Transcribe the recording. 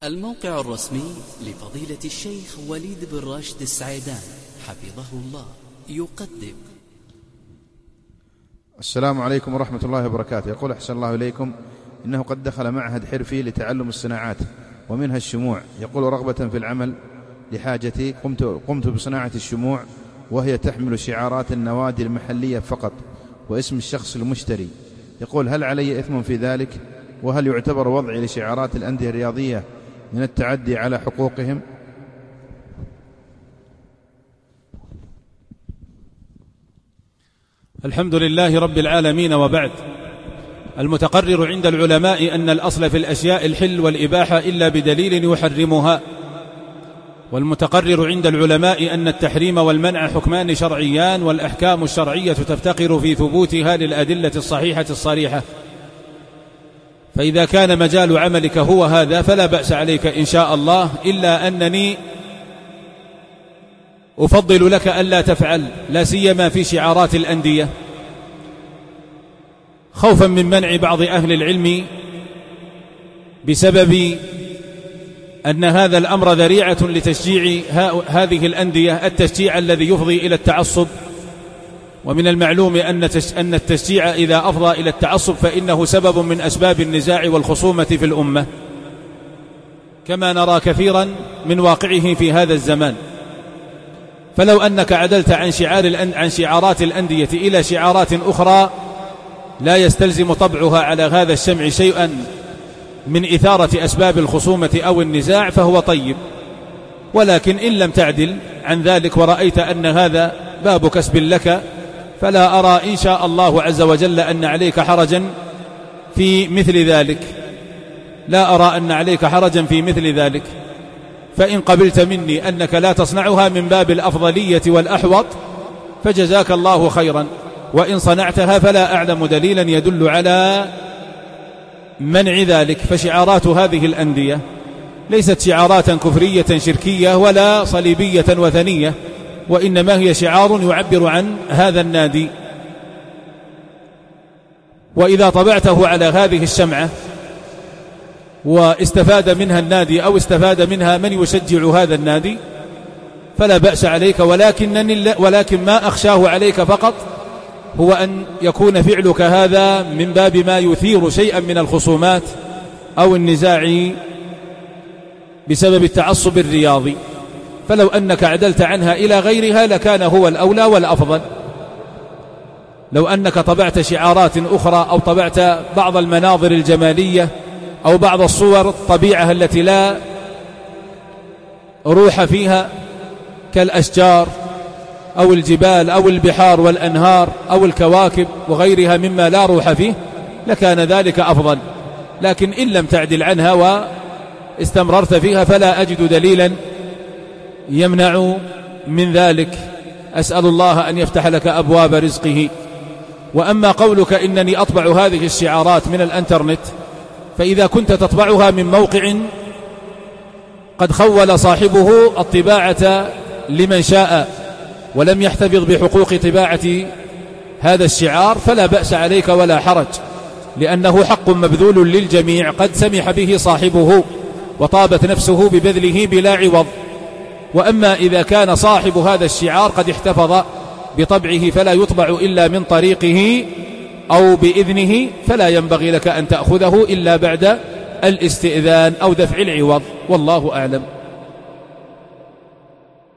الموقع الرسمي لفضيلة الشيخ وليد بن راشد السعيدان حفظه الله يقدم. السلام عليكم ورحمة الله وبركاته. يقول أحسن الله إليكم، إنه قد دخل معهد حرفي لتعلم الصناعات ومنها الشموع. يقول رغبة في العمل لحاجتي قمت بصناعة الشموع، وهي تحمل شعارات النوادي المحلية فقط واسم الشخص المشتري. يقول هل علي إثم في ذلك؟ وهل يعتبر وضعي لشعارات الأندية الرياضية من التعدي على حقوقهم؟ الحمد لله رب العالمين، وبعد. المتقرر عند العلماء أن الأصل في الأشياء الحل والإباحة إلا بدليل يحرمها، والمتقرر عند العلماء أن التحريم والمنع حكمان شرعيان، والأحكام الشرعية تفتقر في ثبوتها للأدلة الصحيحة الصريحة. فإذا كان مجال عملك هو هذا فلا بأس عليك إن شاء الله، إلا أنني أفضل لك ألا تفعل، لا سيما في شعارات الأندية، خوفا من منع بعض أهل العلم بسبب أن هذا الأمر ذريعة لتشجيع هذه الأندية، التشجيع الذي يفضي إلى التعصب. ومن المعلوم أن التشجيع إذا أفضى إلى التعصب فإنه سبب من أسباب النزاع والخصومة في الأمة، كما نرى كثيرا من واقعه في هذا الزمان. فلو أنك عدلت عن شعارات الأندية إلى شعارات أخرى لا يستلزم طبعها على هذا الشمع شيئا من إثارة أسباب الخصومة أو النزاع فهو طيب. ولكن إن لم تعدل عن ذلك ورأيت أن هذا باب كسب لك، فلا أرى إن شاء الله عز وجل أن عليك حرجا في مثل ذلك، لا أرى أن عليك حرجا في مثل ذلك. فإن قبلت مني أنك لا تصنعها من باب الأفضلية والأحوط فجزاك الله خيرا، وإن صنعتها فلا أعلم دليلا يدل على منع ذلك. فشعارات هذه الأندية ليست شعارات كفرية شركية ولا صليبية وثنية، وإنما هي شعار يعبر عن هذا النادي. وإذا طبعته على هذه الشمعة واستفاد منها النادي أو استفاد منها من يشجع هذا النادي فلا بأس عليك، ولكن ما أخشاه عليك فقط هو أن يكون فعلك هذا من باب ما يثير شيئا من الخصومات أو النزاع بسبب التعصب الرياضي. فلو أنك عدلت عنها إلى غيرها لكان هو الأولى والأفضل. لو أنك طبعت شعارات أخرى أو طبعت بعض المناظر الجمالية أو بعض الصور الطبيعة التي لا روح فيها كالأشجار أو الجبال أو البحار والأنهار أو الكواكب وغيرها مما لا روح فيه لكان ذلك أفضل. لكن إن لم تعدل عنها واستمررت فيها فلا أجد دليلا يمنع من ذلك. أسأل الله أن يفتح لك أبواب رزقه. وأما قولك إنني أطبع هذه الشعارات من الانترنت، فإذا كنت تطبعها من موقع قد خول صاحبه الطباعة لمن شاء ولم يحتفظ بحقوق طباعة هذا الشعار فلا بأس عليك ولا حرج، لأنه حق مبذول للجميع قد سمح به صاحبه وطابت نفسه ببذله بلا عوض. وأما إذا كان صاحب هذا الشعار قد احتفظ بطبعه فلا يطبع إلا من طريقه أو بإذنه فلا ينبغي لك أن تأخذه إلا بعد الاستئذان أو دفع العوض، والله أعلم.